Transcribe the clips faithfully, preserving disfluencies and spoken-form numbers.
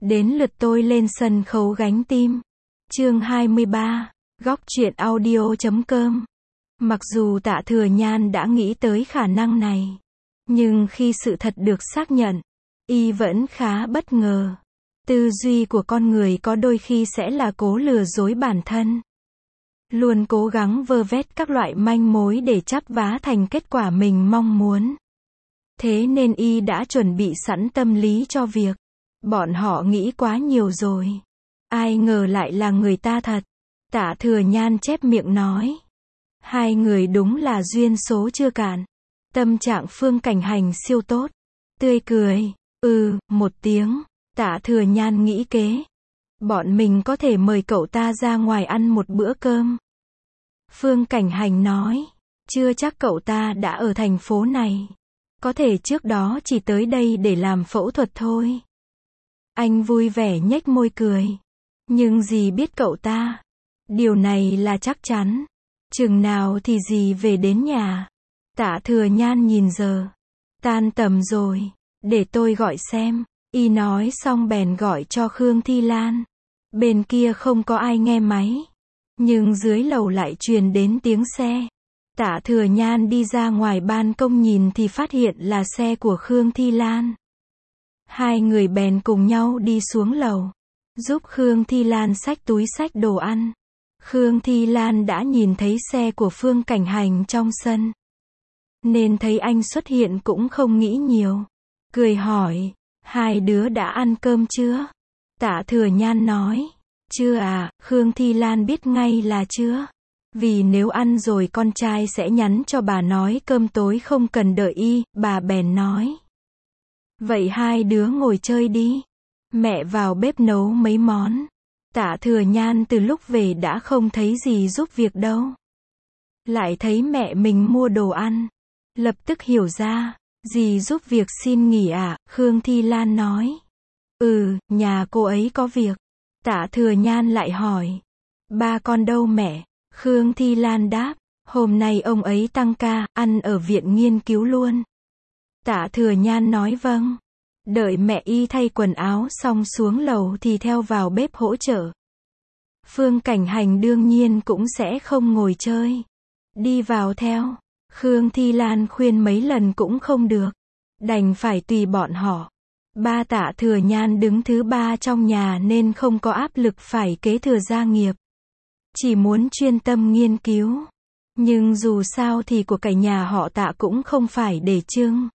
Đến lượt tôi lên sân khấu gánh tim. Chương hai mươi ba, góc truyện audio chấm com. Mặc dù Tạ Thừa Nhan đã nghĩ tới khả năng này, nhưng khi sự thật được xác nhận, y vẫn khá bất ngờ. Tư duy của con người có đôi khi sẽ là cố lừa dối bản thân. Luôn cố gắng vơ vét các loại manh mối để chắp vá thành kết quả mình mong muốn. Thế nên y đã chuẩn bị sẵn tâm lý cho việc bọn họ nghĩ quá nhiều rồi. Ai ngờ lại là người ta thật. Tạ Thừa Nhan chép miệng nói. Hai người đúng là duyên số chưa cạn. Tâm trạng Phương Cảnh Hành siêu tốt. Tươi cười. Ừ, một tiếng. Tạ Thừa Nhan nghĩ kế. Bọn mình có thể mời cậu ta ra ngoài ăn một bữa cơm. Phương Cảnh Hành nói. Chưa chắc cậu ta đã ở thành phố này. Có thể trước đó chỉ tới đây để làm phẫu thuật thôi. Anh vui vẻ nhếch môi cười. Nhưng dì biết cậu ta. Điều này là chắc chắn. Chừng nào thì dì về đến nhà. Tạ Thừa Nhan nhìn giờ. Tan tầm rồi. Để tôi gọi xem. Y nói xong bèn gọi cho Khương Thi Lan. Bên kia không có ai nghe máy. Nhưng dưới lầu lại truyền đến tiếng xe. Tạ Thừa Nhan đi ra ngoài ban công nhìn thì phát hiện là xe của Khương Thi Lan. Hai người bèn cùng nhau đi xuống lầu. Giúp Khương Thi Lan xách túi xách đồ ăn. Khương Thi Lan đã nhìn thấy xe của Phương Cảnh Hành trong sân. Nên thấy anh xuất hiện cũng không nghĩ nhiều. Cười hỏi. Hai đứa đã ăn cơm chưa? Tạ Thừa Nhan nói. Chưa à, Khương Thi Lan biết ngay là chưa. Vì nếu ăn rồi con trai sẽ nhắn cho bà nói cơm tối không cần đợi y, bà bèn nói. Vậy hai đứa ngồi chơi đi. Mẹ vào bếp nấu mấy món. Tạ Thừa Nhan từ lúc về đã không thấy gì giúp việc đâu. Lại thấy mẹ mình mua đồ ăn. Lập tức hiểu ra. Dì giúp việc xin nghỉ à, Khương Thi Lan nói. Ừ, nhà cô ấy có việc. Tạ Thừa Nhan lại hỏi. Ba con đâu mẹ? Khương Thi Lan đáp. Hôm nay ông ấy tăng ca, ăn ở viện nghiên cứu luôn. Tạ Thừa Nhan nói vâng. Đợi mẹ y thay quần áo xong xuống lầu thì theo vào bếp hỗ trợ. Phương Cảnh Hành đương nhiên cũng sẽ không ngồi chơi. Đi vào theo. Khương Thi Lan khuyên mấy lần cũng không được. Đành phải tùy bọn họ. Ba Tạ Thừa Nhan đứng thứ ba trong nhà nên không có áp lực phải kế thừa gia nghiệp. Chỉ muốn chuyên tâm nghiên cứu. Nhưng dù sao thì của cải nhà họ Tạ cũng không phải để trưng.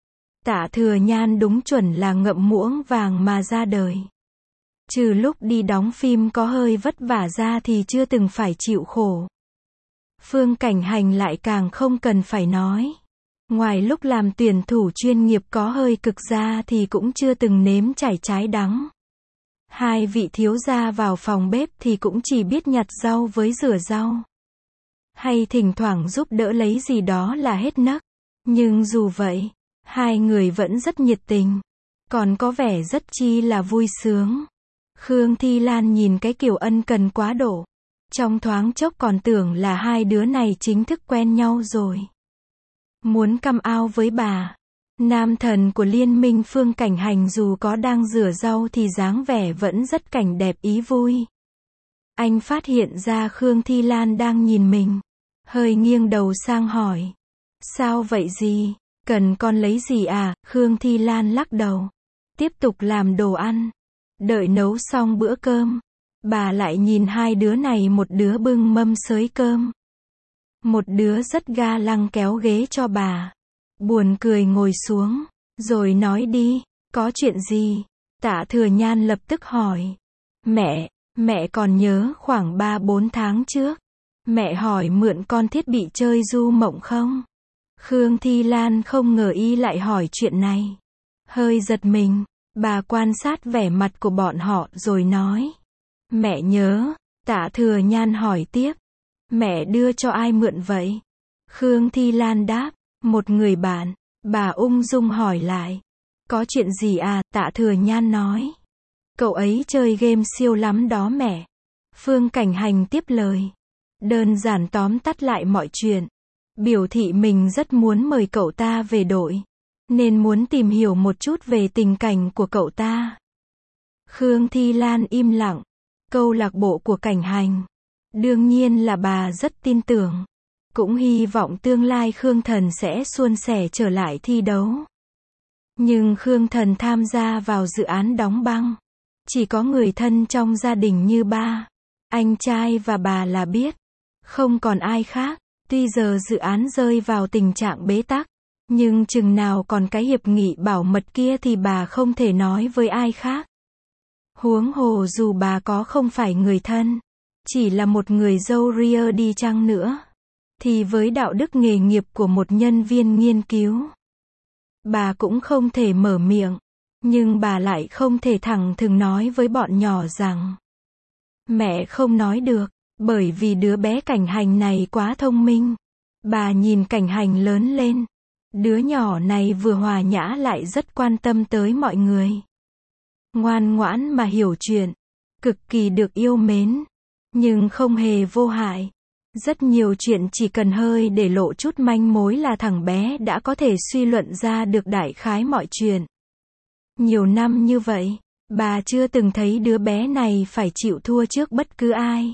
Tạ Thừa Nhan đúng chuẩn là ngậm muỗng vàng mà ra đời. Trừ lúc đi đóng phim có hơi vất vả ra thì chưa từng phải chịu khổ. Phương Cảnh Hành lại càng không cần phải nói. Ngoài lúc làm tuyển thủ chuyên nghiệp có hơi cực ra thì cũng chưa từng nếm trải trái đắng. Hai vị thiếu gia vào phòng bếp thì cũng chỉ biết nhặt rau với rửa rau. Hay thỉnh thoảng giúp đỡ lấy gì đó là hết nấc. Nhưng dù vậy, hai người vẫn rất nhiệt tình. Còn có vẻ rất chi là vui sướng. Khương Thi Lan nhìn cái kiểu ân cần quá độ. Trong thoáng chốc còn tưởng là hai đứa này chính thức quen nhau rồi. Muốn căm ao với bà. Nam thần của liên minh Phương Cảnh Hành dù có đang rửa rau thì dáng vẻ vẫn rất cảnh đẹp ý vui. Anh phát hiện ra Khương Thi Lan đang nhìn mình. Hơi nghiêng đầu sang hỏi. Sao vậy gì? Cần con lấy gì à? Khương Thi Lan lắc đầu. Tiếp tục làm đồ ăn. Đợi nấu xong bữa cơm. Bà lại nhìn hai đứa này, một đứa bưng mâm xới cơm. Một đứa rất ga lăng kéo ghế cho bà. Buồn cười ngồi xuống. Rồi nói đi, có chuyện gì? Tạ Thừa Nhan lập tức hỏi. Mẹ, mẹ còn nhớ khoảng ba bốn tháng trước. Mẹ hỏi mượn con thiết bị chơi du mộng không? Khương Thi Lan không ngờ y lại hỏi chuyện này. Hơi giật mình, bà quan sát vẻ mặt của bọn họ rồi nói. Mẹ nhớ. Tạ Thừa Nhan hỏi tiếp. Mẹ đưa cho ai mượn vậy? Khương Thi Lan đáp. Một người bạn. Bà ung dung hỏi lại. Có chuyện gì à? Tạ Thừa Nhan nói. Cậu ấy chơi game siêu lắm đó mẹ. Phương Cảnh Hành tiếp lời. Đơn giản tóm tắt lại mọi chuyện. Biểu thị mình rất muốn mời cậu ta về đội. Nên muốn tìm hiểu một chút về tình cảnh của cậu ta. Khương Thi Lan im lặng. Câu lạc bộ của Cảnh Hành. Đương nhiên là bà rất tin tưởng. Cũng hy vọng tương lai Khương Thần sẽ suôn sẻ trở lại thi đấu. Nhưng Khương Thần tham gia vào dự án đóng băng. Chỉ có người thân trong gia đình như ba, anh trai và bà là biết. Không còn ai khác. Tuy giờ dự án rơi vào tình trạng bế tắc, nhưng chừng nào còn cái hiệp nghị bảo mật kia thì bà không thể nói với ai khác. Huống hồ dù bà có không phải người thân, chỉ là một người dâu ria đi chăng nữa, thì với đạo đức nghề nghiệp của một nhân viên nghiên cứu, bà cũng không thể mở miệng. Nhưng bà lại không thể thẳng thừng nói với bọn nhỏ rằng mẹ không nói được, bởi vì đứa bé Cảnh Hành này quá thông minh. Bà nhìn Cảnh Hành lớn lên. Đứa nhỏ này vừa hòa nhã lại rất quan tâm tới mọi người. Ngoan ngoãn mà hiểu chuyện. Cực kỳ được yêu mến. Nhưng không hề vô hại. Rất nhiều chuyện chỉ cần hơi để lộ chút manh mối là thằng bé đã có thể suy luận ra được đại khái mọi chuyện. Nhiều năm như vậy, bà chưa từng thấy đứa bé này phải chịu thua trước bất cứ ai.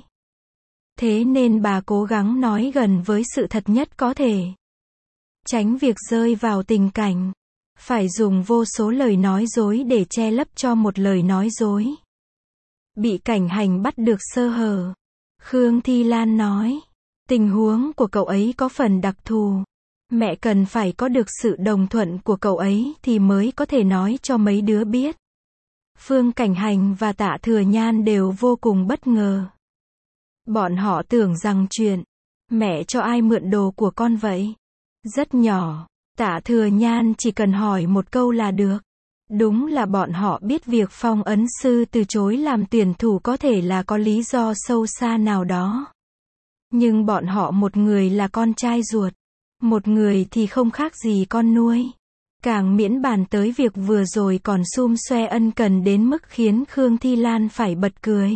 Thế nên bà cố gắng nói gần với sự thật nhất có thể. Tránh việc rơi vào tình cảnh phải dùng vô số lời nói dối để che lấp cho một lời nói dối. Bị Cảnh Hành bắt được sơ hở. Khương Thi Lan nói, tình huống của cậu ấy có phần đặc thù. Mẹ cần phải có được sự đồng thuận của cậu ấy thì mới có thể nói cho mấy đứa biết. Phương Cảnh Hành và Tạ Thừa Nhan đều vô cùng bất ngờ. Bọn họ tưởng rằng chuyện mẹ cho ai mượn đồ của con vậy? Rất nhỏ. Tạ Thừa Nhan chỉ cần hỏi một câu là được. Đúng là bọn họ biết việc Phong ấn sư từ chối làm tuyển thủ có thể là có lý do sâu xa nào đó. Nhưng bọn họ một người là con trai ruột, một người thì không khác gì con nuôi. Càng miễn bàn tới việc vừa rồi còn sum xoe ân cần đến mức khiến Khương Thi Lan phải bật cười.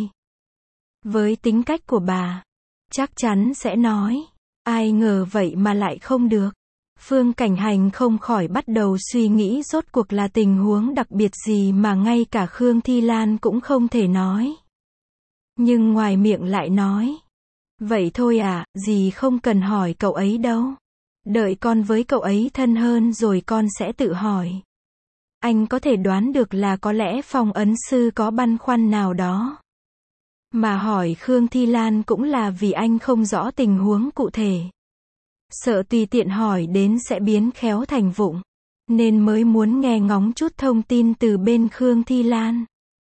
Với tính cách của bà, chắc chắn sẽ nói, ai ngờ vậy mà lại không được. Phương Cảnh Hành không khỏi bắt đầu suy nghĩ rốt cuộc là tình huống đặc biệt gì mà ngay cả Khương Thi Lan cũng không thể nói. Nhưng ngoài miệng lại nói, vậy thôi à, dì không cần hỏi cậu ấy đâu. Đợi con với cậu ấy thân hơn rồi con sẽ tự hỏi. Anh có thể đoán được là có lẽ Phong ấn sư có băn khoăn nào đó. Mà hỏi Khương Thi Lan cũng là vì anh không rõ tình huống cụ thể. Sợ tùy tiện hỏi đến sẽ biến khéo thành vụng. Nên mới muốn nghe ngóng chút thông tin từ bên Khương Thi Lan.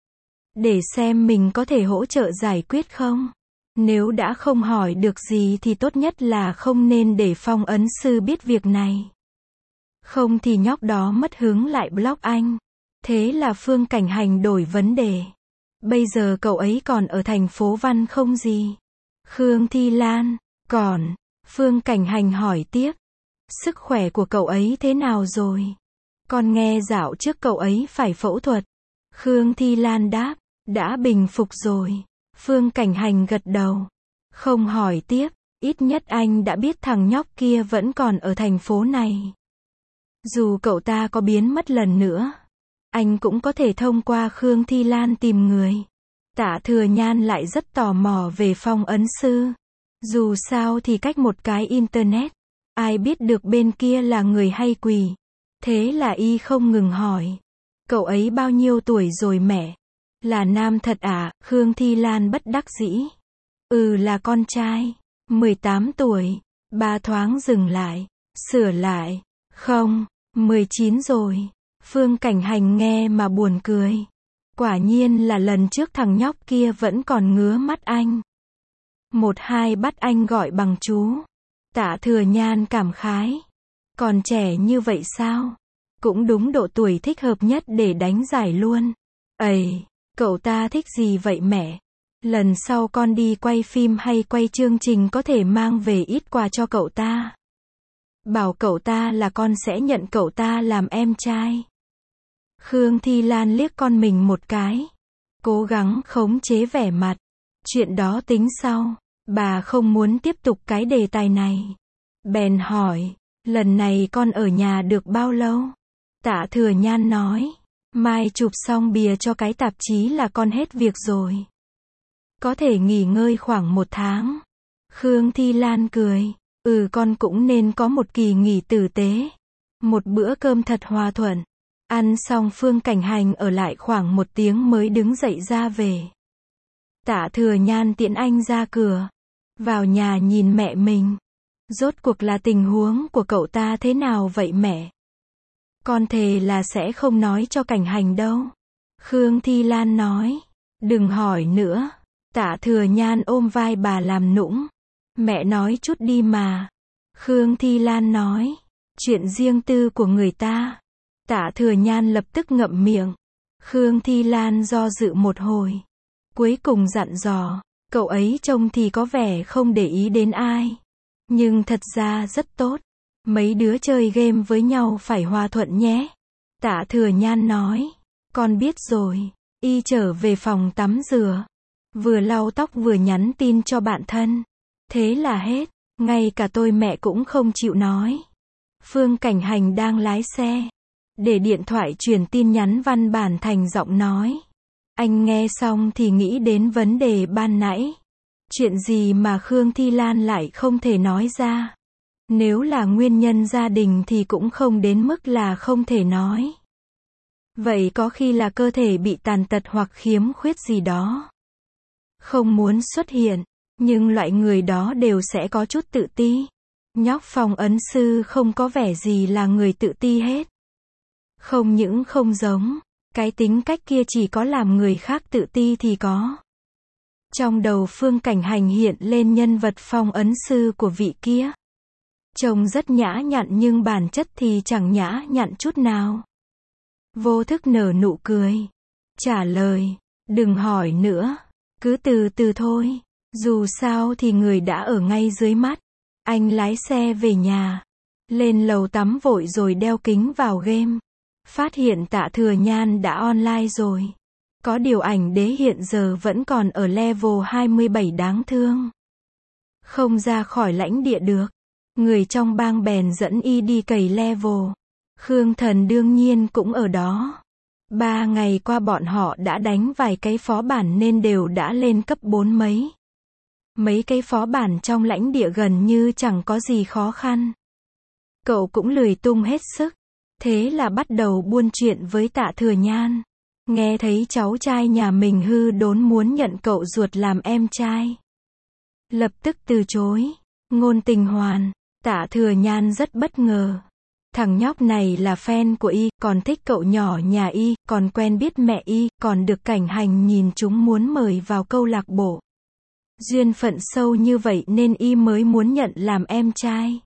Để xem mình có thể hỗ trợ giải quyết không. Nếu đã không hỏi được gì thì tốt nhất là không nên để Phong ấn sư biết việc này. Không thì nhóc đó mất hứng lại block anh. Thế là Phương Cảnh Hành đổi vấn đề. Bây giờ cậu ấy còn ở thành phố Văn không gì? Khương Thi Lan, còn. Phương Cảnh Hành hỏi tiếp. Sức khỏe của cậu ấy thế nào rồi? Con nghe dạo trước cậu ấy phải phẫu thuật. Khương Thi Lan đáp, đã bình phục rồi. Phương Cảnh Hành gật đầu. Không hỏi tiếp, ít nhất anh đã biết thằng nhóc kia vẫn còn ở thành phố này. Dù cậu ta có biến mất lần nữa, anh cũng có thể thông qua Khương Thi Lan tìm người. Tạ Thừa Nhan lại rất tò mò về Phong ấn sư. Dù sao thì cách một cái internet, ai biết được bên kia là người hay quỷ. Thế là y không ngừng hỏi. Cậu ấy bao nhiêu tuổi rồi mẹ? Là nam thật à? Khương Thi Lan bất đắc dĩ. Ừ, là con trai. mười tám tuổi. Bà thoáng dừng lại. Sửa lại. Không, mười chín rồi. Phương Cảnh Hành nghe mà buồn cười. Quả nhiên là lần trước thằng nhóc kia vẫn còn ngứa mắt anh. Một hai bắt anh gọi bằng chú. Tạ Thừa Nhan cảm khái. Còn trẻ như vậy sao? Cũng đúng độ tuổi thích hợp nhất để đánh giải luôn. Ây, cậu ta thích gì vậy mẹ? Lần sau con đi quay phim hay quay chương trình có thể mang về ít quà cho cậu ta. Bảo cậu ta là con sẽ nhận cậu ta làm em trai. Khương Thi Lan liếc con mình một cái. Cố gắng khống chế vẻ mặt. Chuyện đó tính sau. Bà không muốn tiếp tục cái đề tài này. Bèn hỏi, lần này con ở nhà được bao lâu? Tạ Thừa Nhan nói, Mai chụp xong bìa cho cái tạp chí là con hết việc rồi. Có thể nghỉ ngơi khoảng một tháng. Khương Thi Lan cười. Ừ, con cũng nên có một kỳ nghỉ tử tế. Một bữa cơm thật hòa thuận. Ăn xong Phương Cảnh Hành ở lại khoảng một tiếng mới đứng dậy ra về. Tạ Thừa Nhan tiễn anh ra cửa. Vào nhà nhìn mẹ mình. Rốt cuộc là tình huống của cậu ta thế nào vậy mẹ? Con thề là sẽ không nói cho Cảnh Hành đâu. Khương Thi Lan nói. Đừng hỏi nữa. Tạ Thừa Nhan ôm vai bà làm nũng. Mẹ nói chút đi mà. Khương Thi Lan nói. Chuyện riêng tư của người ta. Tạ Thừa Nhan lập tức ngậm miệng. Khương Thi Lan do dự một hồi. Cuối cùng dặn dò. Cậu ấy trông thì có vẻ không để ý đến ai. Nhưng thật ra rất tốt. Mấy đứa chơi game với nhau phải hòa thuận nhé. Tạ Thừa Nhan nói. Con biết rồi. Y trở về phòng tắm rửa. Vừa lau tóc vừa nhắn tin cho bạn thân. Thế là hết. Ngay cả tôi mẹ cũng không chịu nói. Phương Cảnh Hành đang lái xe. Để điện thoại truyền tin nhắn văn bản thành giọng nói. Anh nghe xong thì nghĩ đến vấn đề ban nãy. Chuyện gì mà Khương Thi Lan lại không thể nói ra. Nếu là nguyên nhân gia đình thì cũng không đến mức là không thể nói. Vậy có khi là cơ thể bị tàn tật hoặc khiếm khuyết gì đó. Không muốn xuất hiện, nhưng loại người đó đều sẽ có chút tự ti. Nhóc Phong ấn sư không có vẻ gì là người tự ti hết. Không những không giống, cái tính cách kia chỉ có làm người khác tự ti thì có. Trong đầu Phương Cảnh Hành hiện lên nhân vật phong ấn sư của vị kia. Trông rất nhã nhặn nhưng bản chất thì chẳng nhã nhặn chút nào. Vô thức nở nụ cười. Trả lời, đừng hỏi nữa. Cứ từ từ thôi. Dù sao thì người đã ở ngay dưới mắt. Anh lái xe về nhà. Lên lầu tắm vội rồi đeo kính vào game. Phát hiện Tạ Thừa Nhan đã online rồi. Có điều ảnh đế hiện giờ vẫn còn ở level hai mươi bảy đáng thương. Không ra khỏi lãnh địa được. Người trong bang bèn dẫn y đi cày level. Khương Thần đương nhiên cũng ở đó. Ba ngày qua bọn họ đã đánh vài cái phó bản nên đều đã lên cấp bốn mấy. Mấy cái phó bản trong lãnh địa gần như chẳng có gì khó khăn. Cậu cũng lười tung hết sức. Thế là bắt đầu buôn chuyện với Tạ Thừa Nhan. Nghe thấy cháu trai nhà mình hư đốn muốn nhận cậu ruột làm em trai. Lập tức từ chối. Ngôn Tình Hoàn. Tạ Thừa Nhan rất bất ngờ. Thằng nhóc này là fan của y, còn thích cậu nhỏ nhà y, còn quen biết mẹ y, còn được Cảnh Hành nhìn chúng muốn mời vào câu lạc bộ. Duyên phận sâu như vậy nên y mới muốn nhận làm em trai.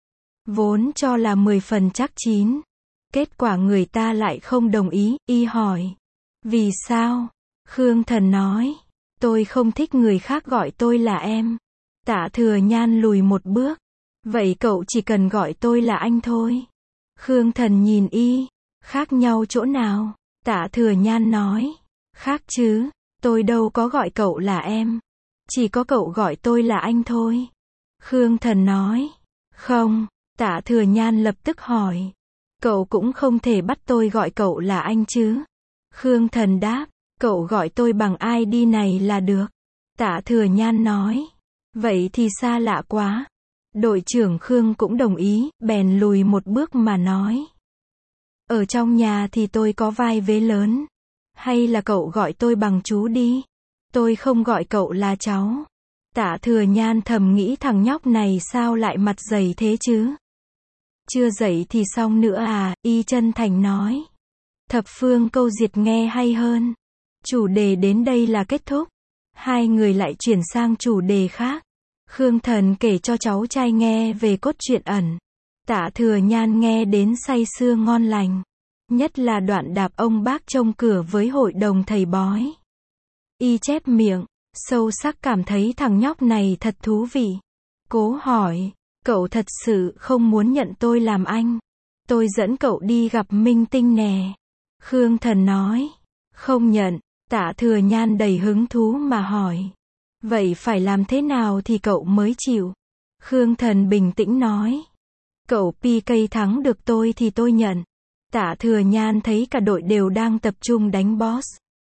Vốn cho là mười phần chắc chín. Kết quả người ta lại không đồng ý, y hỏi. Vì sao? Khương Thần nói. Tôi không thích người khác gọi tôi là em. Tạ Thừa Nhan lùi một bước. Vậy cậu chỉ cần gọi tôi là anh thôi. Khương Thần nhìn y. Khác nhau chỗ nào? Tạ Thừa Nhan nói. Khác chứ. Tôi đâu có gọi cậu là em. Chỉ có cậu gọi tôi là anh thôi. Khương Thần nói. Không. Tạ Thừa Nhan lập tức hỏi. Cậu cũng không thể bắt tôi gọi cậu là anh chứ. Khương Thần đáp. Cậu gọi tôi bằng i đê này là được. Tạ Thừa Nhan nói. Vậy thì xa lạ quá. Đội trưởng Khương cũng đồng ý, bèn lùi một bước mà nói. Ở trong nhà thì tôi có vai vế lớn. Hay là cậu gọi tôi bằng chú đi. Tôi không gọi cậu là cháu. Tạ Thừa Nhan thầm nghĩ thằng nhóc này sao lại mặt dày thế chứ. Chưa dậy thì xong nữa à, y chân thành nói. Thập phương câu diệt nghe hay hơn. Chủ đề đến đây là kết thúc. Hai người lại chuyển sang chủ đề khác. Khương Thần kể cho cháu trai nghe về cốt truyện ẩn. Tạ Thừa Nhan nghe đến say sưa ngon lành. Nhất là đoạn đạp ông bác trông cửa với hội đồng thầy bói. Y chép miệng, sâu sắc cảm thấy thằng nhóc này thật thú vị. Cố hỏi, cậu thật sự không muốn nhận tôi làm anh? Tôi dẫn cậu đi gặp minh tinh nè. Khương Thần nói, không nhận. Tạ Thừa Nhan đầy hứng thú mà hỏi. Vậy phải làm thế nào thì cậu mới chịu? Khương Thần bình tĩnh nói. Cậu pê ca thắng được tôi thì tôi nhận. Tạ Thừa Nhan thấy cả đội đều đang tập trung đánh boss.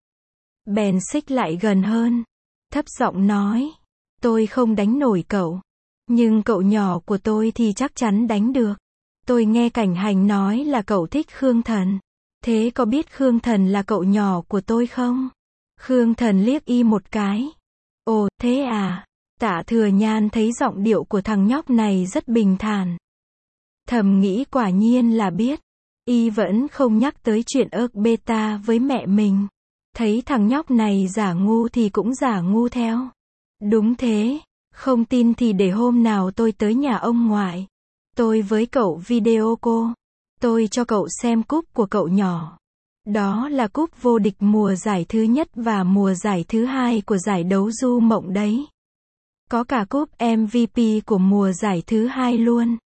Bèn xích lại gần hơn. Thấp giọng nói. Tôi không đánh nổi cậu. Nhưng cậu nhỏ của tôi thì chắc chắn đánh được. Tôi nghe Cảnh Hành nói là cậu thích Khương Thần. Thế có biết Khương Thần là cậu nhỏ của tôi không? Khương Thần liếc y một cái. Ồ, thế à? Tạ Thừa Nhan thấy giọng điệu của thằng nhóc này rất bình thản. Thầm nghĩ quả nhiên là biết. Y vẫn không nhắc tới chuyện ớt beta với mẹ mình. Thấy thằng nhóc này giả ngu thì cũng giả ngu theo. Đúng thế, không tin thì để hôm nào tôi tới nhà ông ngoại. Tôi với cậu video cô. Tôi cho cậu xem cúp của cậu nhỏ. Đó là cúp vô địch mùa giải thứ nhất và mùa giải thứ hai của giải đấu du mộng đấy. Có cả cúp em vê pê của mùa giải thứ hai luôn.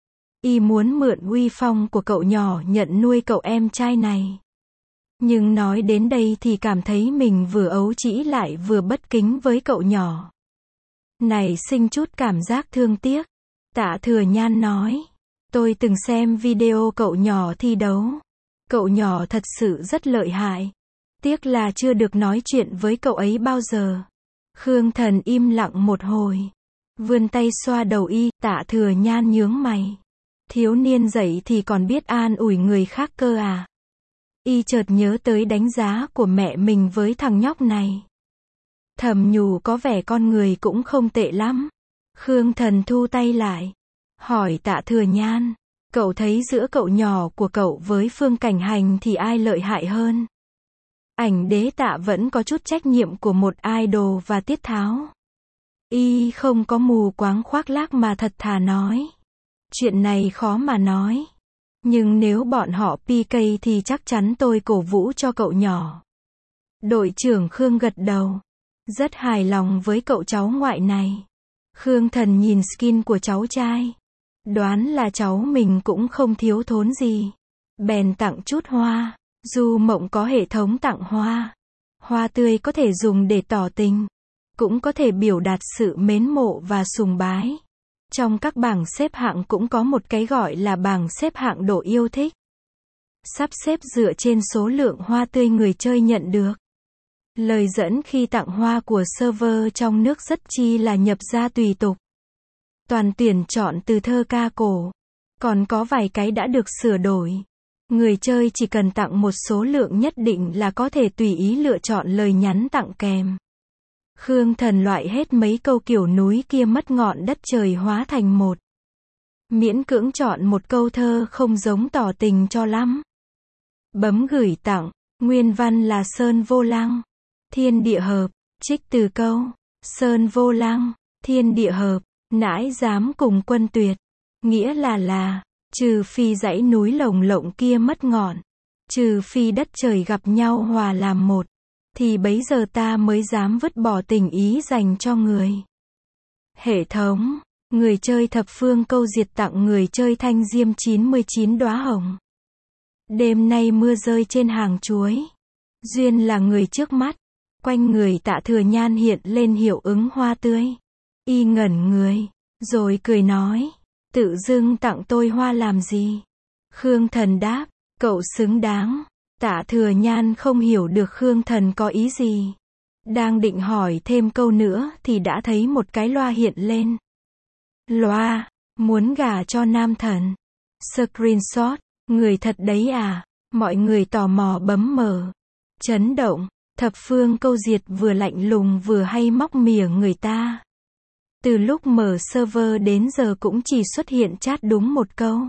Y muốn mượn uy phong của cậu nhỏ nhận nuôi cậu em trai này. Nhưng nói đến đây thì cảm thấy mình vừa ấu trĩ lại vừa bất kính với cậu nhỏ. Này sinh chút cảm giác thương tiếc. Tạ Thừa Nhan nói. Tôi từng xem video cậu nhỏ thi đấu. Cậu nhỏ thật sự rất lợi hại. Tiếc là chưa được nói chuyện với cậu ấy bao giờ. Khương Thần im lặng một hồi. Vươn tay xoa đầu y. Tạ Thừa Nhan nhướng mày. Thiếu niên dậy thì còn biết an ủi người khác cơ à? Y chợt nhớ tới đánh giá của mẹ mình với thằng nhóc này. Thầm nhủ có vẻ con người cũng không tệ lắm. Khương Thần thu tay lại. Hỏi Tạ Thừa Nhan. Cậu thấy giữa cậu nhỏ của cậu với Phương Cảnh Hành thì ai lợi hại hơn? Ảnh đế Tạ vẫn có chút trách nhiệm của một idol và tiết tháo. Y không có mù quáng khoác lác mà thật thà nói. Chuyện này khó mà nói. Nhưng nếu bọn họ pê ca thì chắc chắn tôi cổ vũ cho cậu nhỏ. Đội trưởng Khương gật đầu. Rất hài lòng với cậu cháu ngoại này. Khương Thần nhìn skin của cháu trai. Đoán là cháu mình cũng không thiếu thốn gì. Bèn tặng chút hoa. Du mộng có hệ thống tặng hoa. Hoa tươi có thể dùng để tỏ tình. Cũng có thể biểu đạt sự mến mộ và sùng bái. Trong các bảng xếp hạng cũng có một cái gọi là bảng xếp hạng độ yêu thích. Sắp xếp dựa trên số lượng hoa tươi người chơi nhận được. Lời dẫn khi tặng hoa của server trong nước rất chi là nhập ra tùy tục. Toàn tuyển chọn từ thơ ca cổ. Còn có vài cái đã được sửa đổi. Người chơi chỉ cần tặng một số lượng nhất định là có thể tùy ý lựa chọn lời nhắn tặng kèm. Khương Thần loại hết mấy câu kiểu núi kia mất ngọn đất trời hóa thành một. Miễn cưỡng chọn một câu thơ không giống tỏ tình cho lắm. Bấm gửi tặng, nguyên văn là Sơn Vô Lăng, thiên địa hợp, trích từ câu, Sơn Vô Lăng, thiên địa hợp, nãi dám cùng quân tuyệt. Nghĩa là là, trừ phi dãy núi lồng lộng kia mất ngọn, trừ phi đất trời gặp nhau hòa làm một, thì bấy giờ ta mới dám vứt bỏ tình ý dành cho người. Hệ thống, người chơi thập phương câu diệt tặng người chơi thanh diêm chín mươi chín đóa hồng. Đêm nay mưa rơi trên hàng chuối. Duyên là người trước mắt. Quanh người Tạ Thừa Nhan hiện lên hiệu ứng hoa tươi. Y ngẩn người, rồi cười nói, tự dưng tặng tôi hoa làm gì? Khương Thần đáp, cậu xứng đáng. Tạ Thừa Nhan không hiểu được Khương Thần có ý gì. Đang định hỏi thêm câu nữa thì đã thấy một cái loa hiện lên. Loa, muốn gả cho nam thần. Screenshot, người thật đấy à? Mọi người tò mò bấm mở. Chấn động, thập phương câu diệt vừa lạnh lùng vừa hay móc mỉa người ta. Từ lúc mở server đến giờ cũng chỉ xuất hiện chat đúng một câu.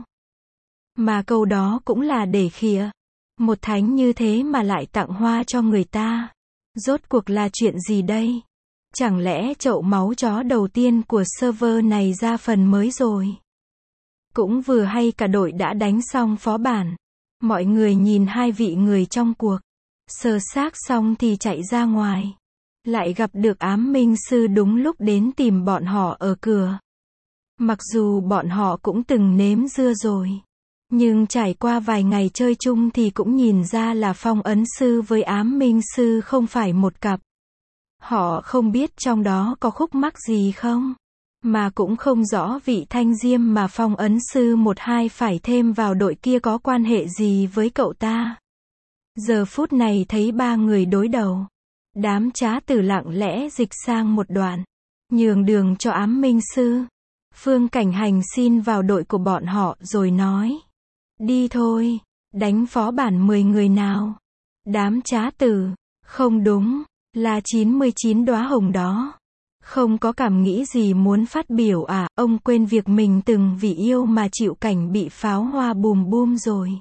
Mà câu đó cũng là để khịa. Một thánh như thế mà lại tặng hoa cho người ta. Rốt cuộc là chuyện gì đây? Chẳng lẽ chậu máu chó đầu tiên của server này ra phần mới rồi? Cũng vừa hay cả đội đã đánh xong phó bản. Mọi người nhìn hai vị người trong cuộc. Sờ xác xong thì chạy ra ngoài. Lại gặp được ám minh sư đúng lúc đến tìm bọn họ ở cửa. Mặc dù bọn họ cũng từng nếm dưa rồi. Nhưng trải qua vài ngày chơi chung thì cũng nhìn ra là phong ấn sư với ám minh sư không phải một cặp. Họ không biết trong đó có khúc mắc gì không? Mà cũng không rõ vị Thanh Diêm mà Phong ấn sư một hai phải thêm vào đội kia có quan hệ gì với cậu ta. Giờ phút này thấy ba người đối đầu. Đám Trá Tử lặng lẽ dịch sang một đoạn. Nhường đường cho Ám Minh Sư. Phương Cảnh Hành xin vào đội của bọn họ rồi nói. Đi thôi, đánh phó bản mười người nào. Đám Trá Tử, không đúng, là chín mươi chín đóa hồng đó. Không có cảm nghĩ gì muốn phát biểu à, ông quên việc mình từng vì yêu mà chịu cảnh bị pháo hoa bùm bum rồi.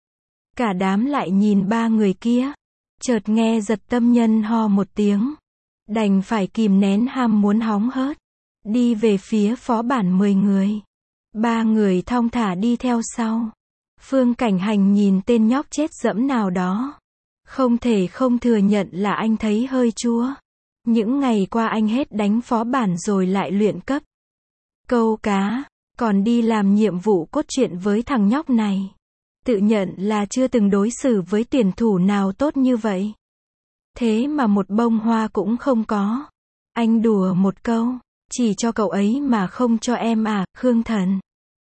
Cả đám lại nhìn ba người kia. Chợt nghe Giật Tâm Nhân ho một tiếng. Đành phải kìm nén ham muốn hóng hớt. Đi về phía phó bản mười người. Ba người thong thả đi theo sau. Phương Cảnh Hành nhìn tên nhóc chết dẫm nào đó. Không thể không thừa nhận là anh thấy hơi chua. Những ngày qua anh hết đánh phó bản rồi lại luyện cấp. Câu cá, còn đi làm nhiệm vụ cốt truyện với thằng nhóc này. Tự nhận là chưa từng đối xử với tuyển thủ nào tốt như vậy. Thế mà một bông hoa cũng không có. Anh đùa một câu, chỉ cho cậu ấy mà không cho em à, Khương Thần.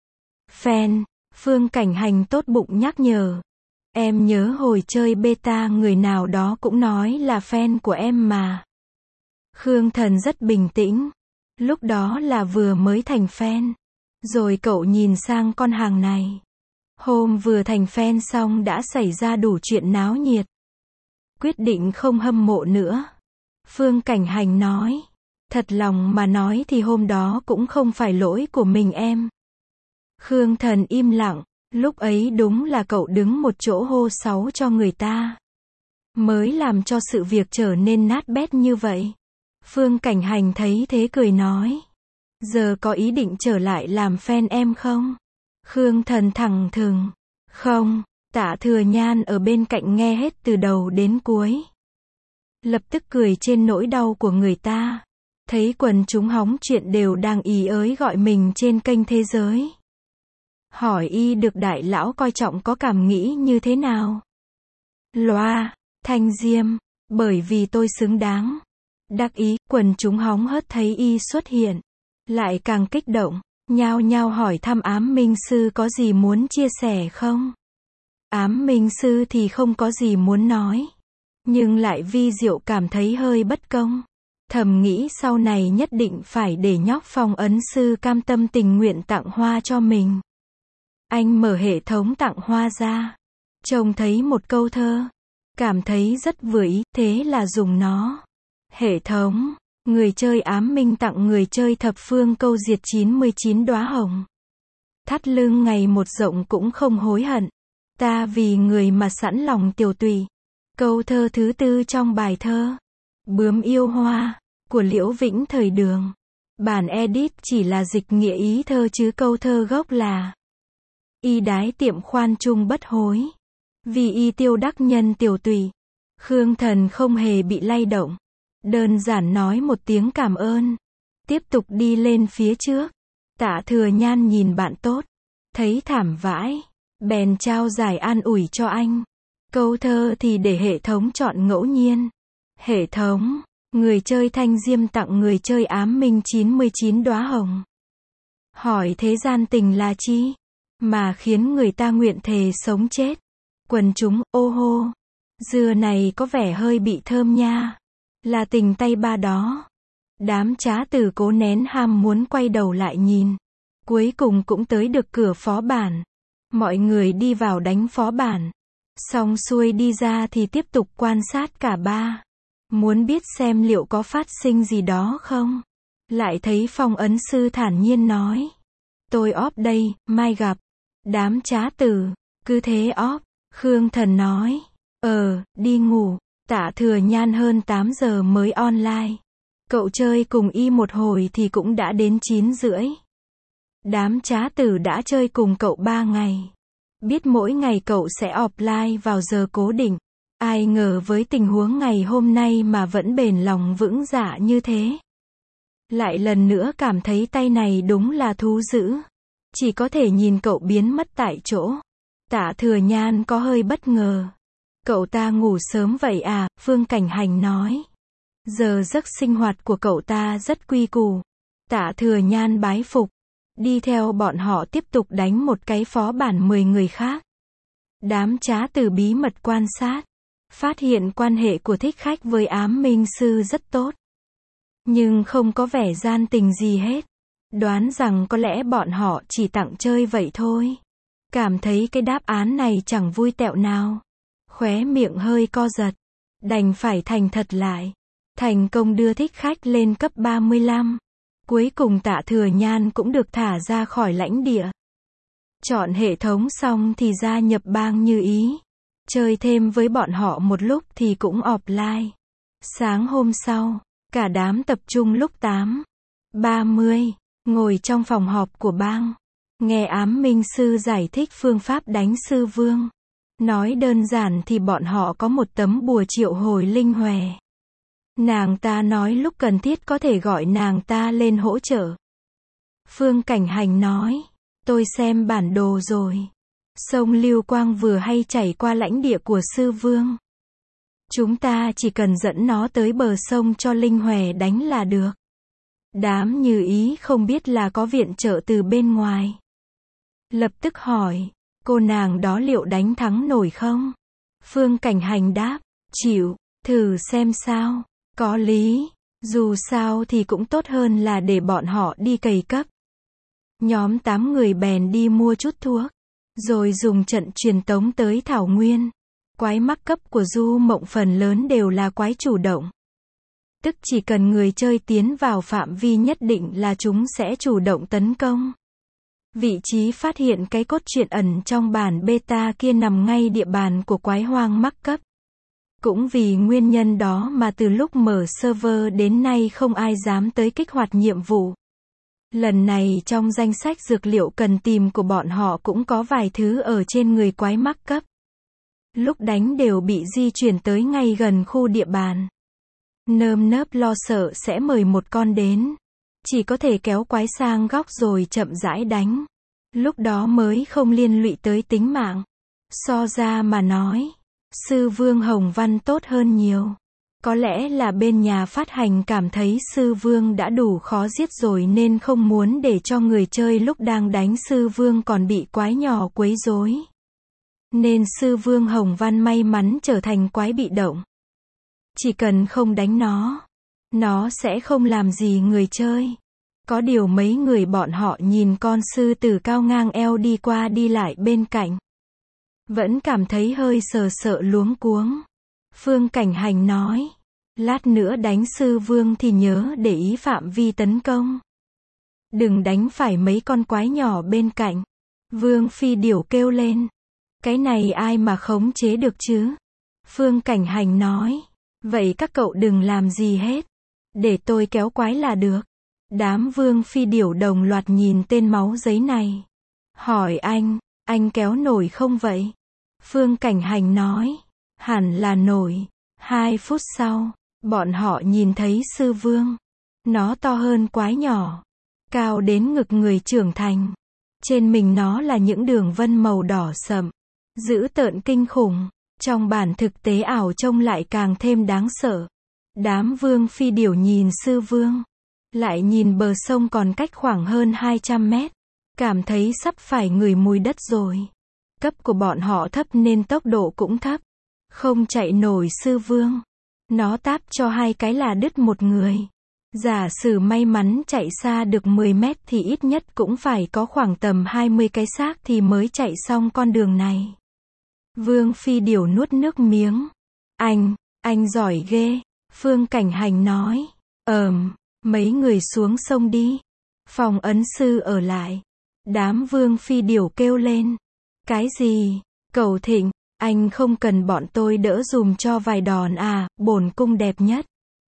Fan, Phương Cảnh Hành tốt bụng nhắc nhở. Em nhớ hồi chơi beta người nào đó cũng nói là fan của em mà. Khương Thần rất bình tĩnh. Lúc đó là vừa mới thành fan. Rồi cậu nhìn sang con hàng này. Hôm vừa thành fan xong đã xảy ra đủ chuyện náo nhiệt. Quyết định không hâm mộ nữa. Phương Cảnh Hành nói. Thật lòng mà nói thì hôm đó cũng không phải lỗi của mình em. Khương Thần im lặng. Lúc ấy đúng là cậu đứng một chỗ hô sáu cho người ta. Mới làm cho sự việc trở nên nát bét như vậy. Phương Cảnh Hành thấy thế cười nói. Giờ có ý định trở lại làm fan em không? Khương Thần thẳng thừng. Không, Tạ Thừa Nhan ở bên cạnh nghe hết từ đầu đến cuối. Lập tức cười trên nỗi đau của người ta. Thấy quần chúng hóng chuyện đều đang ý ới gọi mình trên kênh thế giới. Hỏi y được đại lão coi trọng có cảm nghĩ như thế nào? Loa, Thanh Diêm, bởi vì tôi xứng đáng. Đắc ý, quần chúng hóng hớt thấy y xuất hiện. Lại càng kích động, nhao nhao hỏi thăm Ám Minh Sư có gì muốn chia sẻ không? Ám Minh Sư thì không có gì muốn nói. Nhưng lại vi diệu cảm thấy hơi bất công. Thầm nghĩ sau này nhất định phải để nhóc Phong ấn sư cam tâm tình nguyện tặng hoa cho mình. Anh mở hệ thống tặng hoa ra. Trông thấy một câu thơ. Cảm thấy rất vừa ý, thế là dùng nó. Hệ thống. Người chơi Ám Minh tặng người chơi thập phương câu diệt chín mươi chín đóa hồng. Thắt lưng ngày một rộng cũng không hối hận. Ta vì người mà sẵn lòng tiêu tùy. Câu thơ thứ tư trong bài thơ. Bướm yêu hoa. Của Liễu Vĩnh thời Đường. Bản edit chỉ là dịch nghĩa ý thơ chứ câu thơ gốc là. Y đái tiệm khoan trung bất hối. Vì y tiêu đắc nhân tiểu tùy. Khương Thần không hề bị lay động. Đơn giản nói một tiếng cảm ơn. Tiếp tục đi lên phía trước. Tạ Thừa Nhan nhìn bạn tốt. Thấy thảm vãi. Bèn trao giải an ủi cho anh. Câu thơ thì để hệ thống chọn ngẫu nhiên. Hệ thống. Người chơi Thanh Diêm tặng người chơi Ám Minh chín mươi chín đóa hồng. Hỏi thế gian tình là chi? Mà khiến người ta nguyện thề sống chết. Quần chúng, ô hô. Dưa này có vẻ hơi bị thơm nha. Là tình tay ba đó. Đám Trá Tử cố nén ham muốn quay đầu lại nhìn. Cuối cùng cũng tới được cửa phó bản. Mọi người đi vào đánh phó bản. Xong xuôi đi ra thì tiếp tục quan sát cả ba. Muốn biết xem liệu có phát sinh gì đó không? Lại thấy Phong ấn sư thản nhiên nói. Tôi off đây, mai gặp. Đám Trá Tử. Cứ thế off. Khương Thần nói. Ờ, đi ngủ. Tạ Thừa Nhan hơn tám giờ mới online. Cậu chơi cùng y một hồi thì cũng đã đến chín rưỡi. Đám Trá Tử đã chơi cùng cậu ba ngày. Biết mỗi ngày cậu sẽ offline vào giờ cố định. Ai ngờ với tình huống ngày hôm nay mà vẫn bền lòng vững dạ như thế. Lại lần nữa cảm thấy tay này đúng là thú dữ. Chỉ có thể nhìn cậu biến mất tại chỗ. Tạ Thừa Nhan có hơi bất ngờ. Cậu ta ngủ sớm vậy à? Phương Cảnh Hành nói. Giờ giấc sinh hoạt của cậu ta rất quy củ. Tạ Thừa Nhan bái phục, đi theo bọn họ tiếp tục đánh một cái phó bản mười người khác. Đám trá tử bí mật quan sát, phát hiện quan hệ của thích khách với ám minh sư rất tốt. Nhưng không có vẻ gian tình gì hết. Đoán rằng có lẽ bọn họ chỉ tặng chơi vậy thôi. Cảm thấy cái đáp án này chẳng vui tẹo nào. Khóe miệng hơi co giật. Đành phải thành thật lại. Thành công đưa thích khách lên cấp ba mươi lăm. Cuối cùng Tạ Thừa Nhan cũng được thả ra khỏi lãnh địa. Chọn hệ thống xong thì gia nhập bang như ý. Chơi thêm với bọn họ một lúc thì cũng offline. Sáng hôm sau, cả đám tập trung lúc tám ba mươi, ngồi trong phòng họp của bang. Nghe ám minh sư giải thích phương pháp đánh sư vương. Nói đơn giản thì bọn họ có một tấm bùa triệu hồi linh hòe. Nàng ta nói lúc cần thiết có thể gọi nàng ta lên hỗ trợ. Phương Cảnh Hành nói, tôi xem bản đồ rồi. Sông Lưu Quang vừa hay chảy qua lãnh địa của sư vương. Chúng ta chỉ cần dẫn nó tới bờ sông cho linh hòe đánh là được. Đám Như Ý không biết là có viện trợ từ bên ngoài. Lập tức hỏi, cô nàng đó liệu đánh thắng nổi không? Phương Cảnh Hành đáp, chịu, thử xem sao. Có lý, dù sao thì cũng tốt hơn là để bọn họ đi cày cấp. Nhóm tám người bèn đi mua chút thuốc, rồi dùng trận truyền tống tới Thảo Nguyên. Quái mắc cấp của Du Mộng phần lớn đều là quái chủ động. Tức chỉ cần người chơi tiến vào phạm vi nhất định là chúng sẽ chủ động tấn công. Vị trí phát hiện cái cốt truyện ẩn trong bản beta kia nằm ngay địa bàn của quái hoang mắc cấp. Cũng vì nguyên nhân đó mà từ lúc mở server đến nay không ai dám tới kích hoạt nhiệm vụ. Lần này trong danh sách dược liệu cần tìm của bọn họ cũng có vài thứ ở trên người quái mắc cấp. Lúc đánh đều bị di chuyển tới ngay gần khu địa bàn. Nơm nớp lo sợ sẽ mời một con đến. Chỉ có thể kéo quái sang góc rồi chậm rãi đánh. Lúc đó mới không liên lụy tới tính mạng. So ra mà nói, sư vương Hồng Văn tốt hơn nhiều. Có lẽ là bên nhà phát hành cảm thấy sư vương đã đủ khó giết rồi nên không muốn để cho người chơi lúc đang đánh sư vương còn bị quái nhỏ quấy rối. Nên sư vương Hồng Văn may mắn trở thành quái bị động. Chỉ cần không đánh nó, nó sẽ không làm gì người chơi. Có điều mấy người bọn họ nhìn con sư tử cao ngang eo đi qua đi lại bên cạnh. Vẫn cảm thấy hơi sờ sợ luống cuống. Phương Cảnh Hành nói, lát nữa đánh sư vương thì nhớ để ý phạm vi tấn công. Đừng đánh phải mấy con quái nhỏ bên cạnh. Vương Phi Điểu kêu lên. Cái này ai mà khống chế được chứ? Phương Cảnh Hành nói, vậy các cậu đừng làm gì hết. Để tôi kéo quái là được. Đám Vương Phi Điểu đồng loạt nhìn tên máu giấy này. Hỏi anh, anh kéo nổi không vậy? Phương Cảnh Hành nói, hẳn là nổi. Hai phút sau, bọn họ nhìn thấy sư vương. Nó to hơn quái nhỏ. Cao đến ngực người trưởng thành. Trên mình nó là những đường vân màu đỏ sậm. Dữ tợn kinh khủng. Trong bản thực tế ảo trông lại càng thêm đáng sợ. Đám Vương Phi Điểu nhìn sư vương. Lại nhìn bờ sông còn cách khoảng hơn hai trăm mét. Cảm thấy sắp phải ngửi mùi đất rồi. Cấp của bọn họ thấp nên tốc độ cũng thấp. Không chạy nổi sư vương. Nó táp cho hai cái là đứt một người. Giả sử may mắn chạy xa được mười mét thì ít nhất cũng phải có khoảng tầm hai mươi cái xác thì mới chạy xong con đường này. Vương Phi Điểu nuốt nước miếng. Anh, anh giỏi ghê. Phương Cảnh Hành nói. Ờm, mấy người xuống sông đi. Phòng ấn sư ở lại. Đám Vương Phi Điểu kêu lên. Cái gì? Cầu Thịnh, anh không cần bọn tôi đỡ dùm cho vài đòn à, bổn cung đẹp nhất.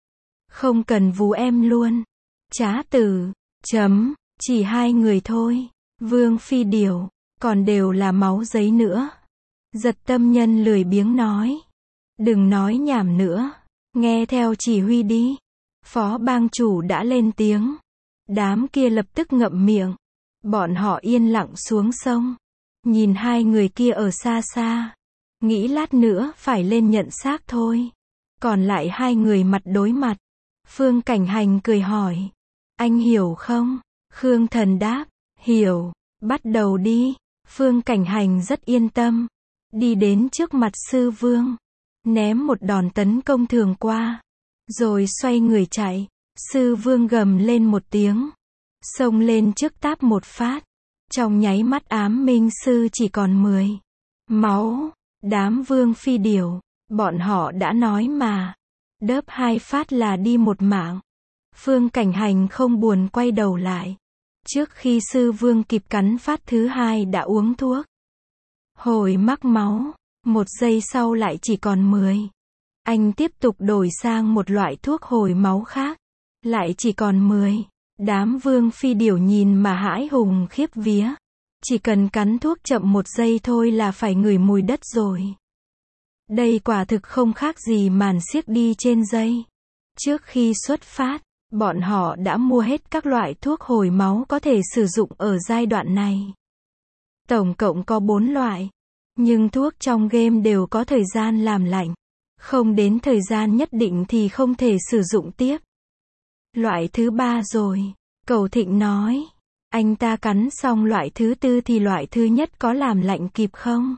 Không cần vú em luôn. Trá tử, chấm, chỉ hai người thôi. Vương Phi Điểu, còn đều là máu giấy nữa. Giật Tâm Nhân lười biếng nói. Đừng nói nhảm nữa. Nghe theo chỉ huy đi. Phó bang chủ đã lên tiếng. Đám kia lập tức ngậm miệng. Bọn họ yên lặng xuống sông. Nhìn hai người kia ở xa xa. Nghĩ lát nữa phải lên nhận xác thôi. Còn lại hai người mặt đối mặt. Phương Cảnh Hành cười hỏi. Anh hiểu không? Khương Thần đáp, hiểu, bắt đầu đi. Phương Cảnh Hành rất yên tâm. Đi đến trước mặt sư vương. Ném một đòn tấn công thường qua. Rồi xoay người chạy. Sư vương gầm lên một tiếng. Xông lên trước táp một phát. Trong nháy mắt ám minh sư chỉ còn mười. Máu. Đám vương phi điểu. Bọn họ đã nói mà. Đớp hai phát là đi một mạng. Phương Cảnh Hành không buồn quay đầu lại. Trước khi sư vương kịp cắn phát thứ hai đã uống thuốc. Hồi mắc máu. Một giây sau lại chỉ còn mười. Anh tiếp tục đổi sang một loại thuốc hồi máu khác. Lại chỉ còn mười. Đám vương phi điểu nhìn mà hãi hùng khiếp vía. Chỉ cần cắn thuốc chậm một giây thôi là phải ngửi mùi đất rồi. Đây quả thực không khác gì màn xiếc đi trên dây. Trước khi xuất phát, bọn họ đã mua hết các loại thuốc hồi máu có thể sử dụng ở giai đoạn này. Tổng cộng có bốn loại. Nhưng thuốc trong game đều có thời gian làm lạnh. Không đến thời gian nhất định thì không thể sử dụng tiếp. Loại thứ ba rồi. Cầu Thịnh nói. Anh ta cắn xong loại thứ tư thì loại thứ nhất có làm lạnh kịp không?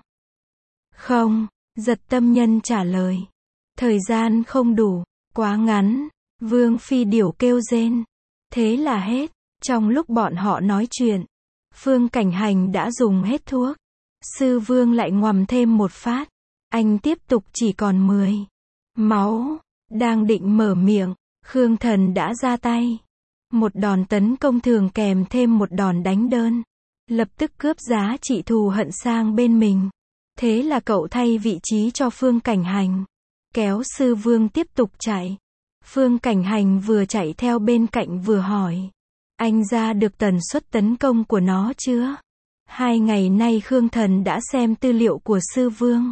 Không. Giật Tâm Nhân trả lời. Thời gian không đủ. Quá ngắn. Vương phi điểu kêu rên. Thế là hết. Trong lúc bọn họ nói chuyện, Phương Cảnh Hành đã dùng hết thuốc. Sư vương lại ngoằm thêm một phát. Anh tiếp tục chỉ còn mười. Máu. Đang định mở miệng, Khương Thần đã ra tay. Một đòn tấn công thường kèm thêm một đòn đánh đơn. Lập tức cướp giá trị thù hận sang bên mình. Thế là cậu thay vị trí cho Phương Cảnh Hành. Kéo sư vương tiếp tục chạy. Phương Cảnh Hành vừa chạy theo bên cạnh vừa hỏi. Anh ra được tần suất tấn công của nó chưa? Hai ngày nay Khương Thần đã xem tư liệu của sư vương.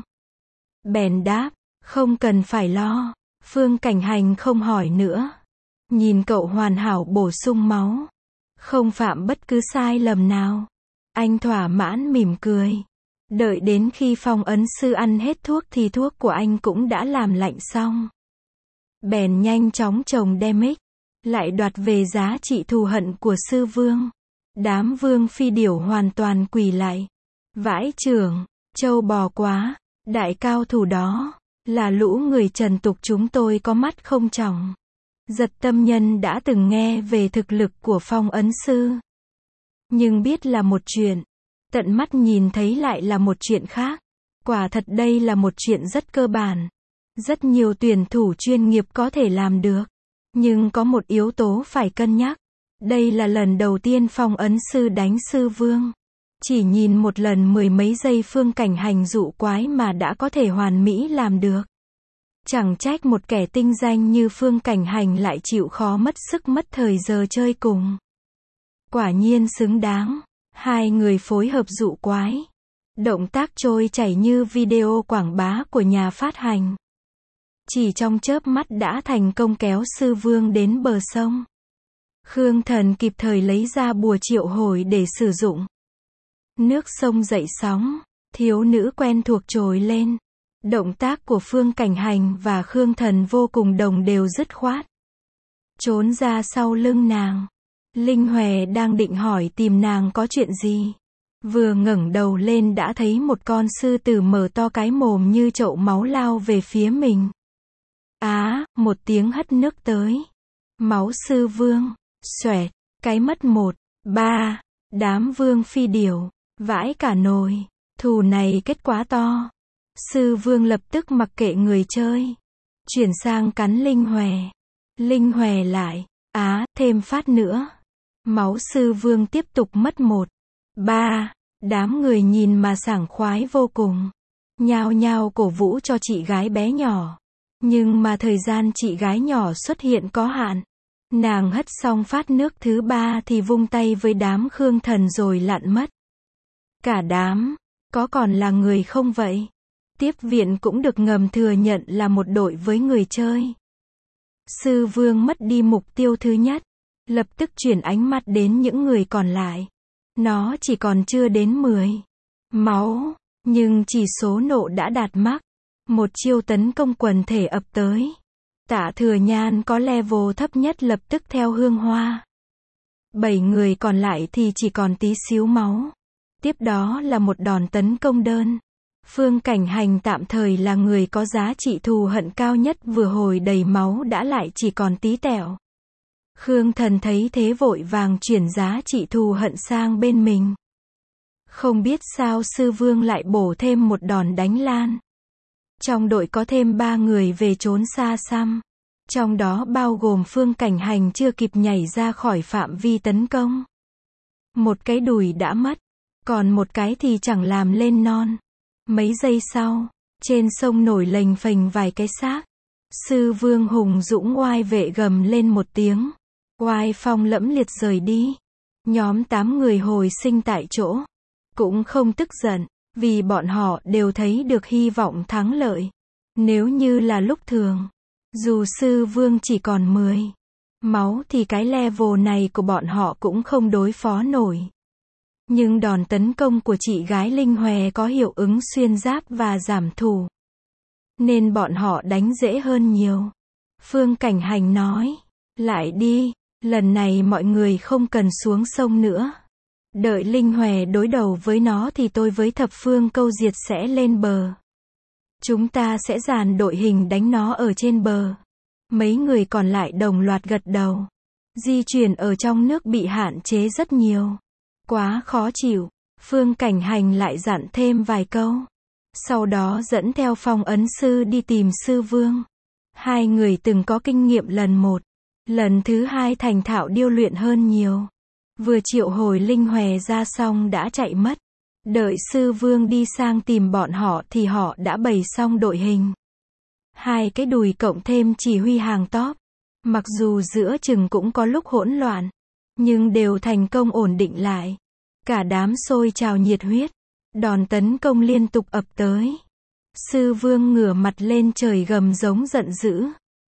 Bèn đáp, không cần phải lo. Phương Cảnh Hành không hỏi nữa. Nhìn cậu hoàn hảo bổ sung máu. Không phạm bất cứ sai lầm nào. Anh thỏa mãn mỉm cười. Đợi đến khi phong ấn sư ăn hết thuốc thì thuốc của anh cũng đã làm lạnh xong. Bèn nhanh chóng trồng damage. Lại đoạt về giá trị thù hận của sư vương. Đám vương phi điểu hoàn toàn quỳ lại. Vãi chưởng, trâu bò quá, đại cao thủ đó, là lũ người trần tục chúng tôi có mắt không tròng. Giật Tâm Nhân đã từng nghe về thực lực của phong ấn sư. Nhưng biết là một chuyện, tận mắt nhìn thấy lại là một chuyện khác. Quả thật đây là một chuyện rất cơ bản. Rất nhiều tuyển thủ chuyên nghiệp có thể làm được. Nhưng có một yếu tố phải cân nhắc. Đây là lần đầu tiên phong ấn sư đánh sư vương. Chỉ nhìn một lần mười mấy giây Phương Cảnh Hành dụ quái mà đã có thể hoàn mỹ làm được. Chẳng trách một kẻ tinh danh như Phương Cảnh Hành lại chịu khó mất sức mất thời giờ chơi cùng. Quả nhiên xứng đáng. Hai người phối hợp dụ quái. Động tác trôi chảy như video quảng bá của nhà phát hành. Chỉ trong chớp mắt đã thành công kéo sư vương đến bờ sông. Khương Thần kịp thời lấy ra bùa triệu hồi để sử dụng. Nước sông dậy sóng, thiếu nữ quen thuộc trồi lên. Động tác của Phương Cảnh Hành và Khương Thần vô cùng đồng đều dứt khoát. Trốn ra sau lưng nàng. Linh Hòe đang định hỏi tìm nàng có chuyện gì. Vừa ngẩng đầu lên đã thấy một con sư tử mở to cái mồm như chậu máu lao về phía mình. Á, một tiếng hất nước tới. Máu sư vương. Xoẹt, cái mất một, ba, đám vương phi điểu, vãi cả nồi, thù này kết quá to. Sư vương lập tức mặc kệ người chơi, chuyển sang cắn Linh Hòe. Linh Hòe lại, á, thêm phát nữa. Máu sư vương tiếp tục mất một, ba, đám người nhìn mà sảng khoái vô cùng. Nhao nhao cổ vũ cho chị gái bé nhỏ. Nhưng mà thời gian chị gái nhỏ xuất hiện có hạn. Nàng hất xong phát nước thứ ba thì vung tay với đám Khương Thần rồi lặn mất. Cả đám, có còn là người không vậy? Tiếp viện cũng được ngầm thừa nhận là một đội với người chơi. Sư vương mất đi mục tiêu thứ nhất. Lập tức chuyển ánh mắt đến những người còn lại. Nó chỉ còn chưa đến mười. Máu, nhưng chỉ số nộ đã đạt max. Một chiêu tấn công quần thể ập tới. Tạ Thừa Nhan có level thấp nhất lập tức theo hương hoa. Bảy người còn lại thì chỉ còn tí xíu máu. Tiếp đó là một đòn tấn công đơn. Phương Cảnh Hành tạm thời là người có giá trị thù hận cao nhất, vừa hồi đầy máu đã lại chỉ còn tí tẹo. Khương Thần thấy thế vội vàng chuyển giá trị thù hận sang bên mình. Không biết sao sư vương lại bổ thêm một đòn đánh lan. Trong đội có thêm ba người về trốn xa xăm. Trong đó bao gồm Phương Cảnh Hành chưa kịp nhảy ra khỏi phạm vi tấn công. Một cái đùi đã mất, còn một cái thì chẳng làm lên non. Mấy giây sau, trên sông nổi lềnh phềnh vài cái xác. Sư vương hùng dũng oai vệ gầm lên một tiếng. Oai phong lẫm liệt rời đi. Nhóm tám người hồi sinh tại chỗ. Cũng không tức giận, vì bọn họ đều thấy được hy vọng thắng lợi. Nếu như là lúc thường, dù sư vương chỉ còn mười máu thì cái level này của bọn họ cũng không đối phó nổi. Nhưng đòn tấn công của chị gái Linh Hòe có hiệu ứng xuyên giáp và giảm thủ, nên bọn họ đánh dễ hơn nhiều. Phương Cảnh Hành nói, lại đi, lần này mọi người không cần xuống sông nữa. Đợi Linh Hòe đối đầu với nó thì tôi với Thập Phương Câu Diệt sẽ lên bờ. Chúng ta sẽ dàn đội hình đánh nó ở trên bờ. Mấy người còn lại đồng loạt gật đầu. Di chuyển ở trong nước bị hạn chế rất nhiều. Quá khó chịu. Phương Cảnh Hành lại dặn thêm vài câu. Sau đó dẫn theo Phong Ấn Sư đi tìm sư vương. Hai người từng có kinh nghiệm lần một. Lần thứ hai thành thạo điêu luyện hơn nhiều. Vừa triệu hồi Linh Hòe ra xong đã chạy mất. Đợi sư vương đi sang tìm bọn họ thì họ đã bày xong đội hình. Hai cái đùi cộng thêm chỉ huy hàng top. Mặc dù giữa chừng cũng có lúc hỗn loạn, nhưng đều thành công ổn định lại. Cả đám sôi trào nhiệt huyết. Đòn tấn công liên tục ập tới. Sư vương ngửa mặt lên trời gầm giống giận dữ.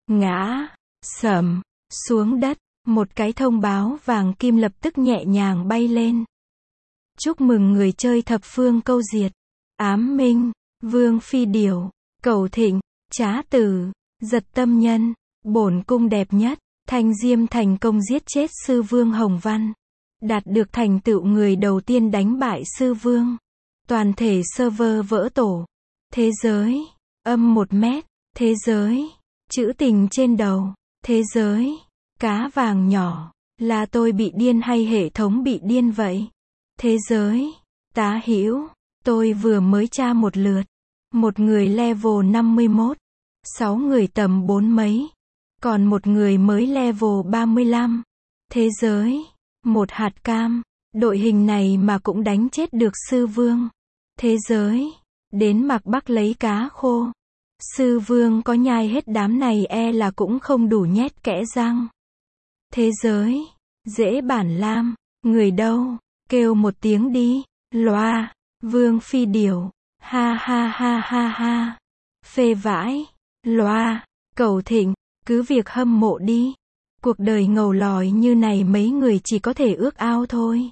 Ngã, sầm, xuống đất. Một cái thông báo vàng kim lập tức nhẹ nhàng bay lên. Chúc mừng người chơi Thập Phương Câu Diệt. Ám Minh, Vương Phi Điểu, Cầu Thịnh, Trá Tử, Giật Tâm Nhân, bổn cung đẹp nhất. Thanh Diêm thành công giết chết sư vương Hồng Văn. Đạt được thành tựu người đầu tiên đánh bại sư vương. Toàn thể server vỡ tổ. Thế giới, âm một mét. Thế giới, trữ tình trên đầu. Thế giới, cá vàng nhỏ. Là tôi bị điên hay hệ thống bị điên vậy? Thế giới, tá hữu, tôi vừa mới tra một lượt. Một người level năm mươi mốt. Sáu người tầm bốn mấy. Còn một người mới level ba mươi lăm. Thế giới, một hạt cam. Đội hình này mà cũng đánh chết được sư vương. Thế giới, đến Mạc Bắc lấy cá khô. Sư vương có nhai hết đám này e là cũng không đủ nhét kẽ răng. Thế giới, dễ bản lam, người đâu, kêu một tiếng đi, loa, Vương Phi Điểu, ha ha ha ha ha, phê vãi, loa, Cầu Thịnh, cứ việc hâm mộ đi. Cuộc đời ngầu lòi như này mấy người chỉ có thể ước ao thôi.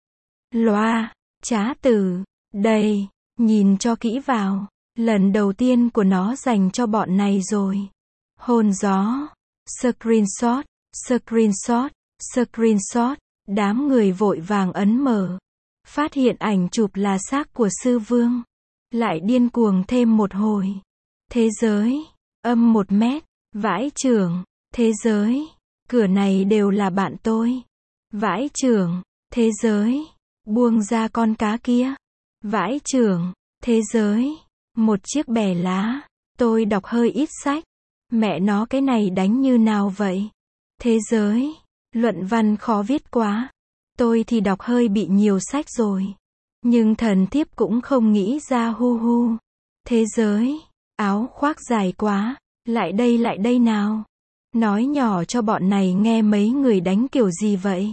Loa, Trá Tử, đây, nhìn cho kỹ vào, lần đầu tiên của nó dành cho bọn này rồi. Hồn gió, screenshot, screenshot, screenshot, đám người vội vàng ấn mở. Phát hiện ảnh chụp là xác của sư vương. Lại điên cuồng thêm một hồi. Thế giới, âm một mét, vãi trưởng, thế giới, cửa này đều là bạn tôi. Vãi trưởng, thế giới, buông ra con cá kia. Vãi trưởng, thế giới, một chiếc bè lá. Tôi đọc hơi ít sách. Mẹ nó cái này đánh như nào vậy? Thế giới, luận văn khó viết quá. Tôi thì đọc hơi bị nhiều sách rồi. Nhưng thần thiếp cũng không nghĩ ra hu hu. Thế giới, áo khoác dài quá. Lại đây lại đây nào. Nói nhỏ cho bọn này nghe mấy người đánh kiểu gì vậy.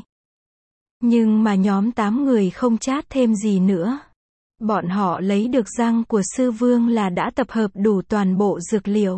Nhưng mà nhóm tám người không chat thêm gì nữa. Bọn họ lấy được răng của sư vương là đã tập hợp đủ toàn bộ dược liệu.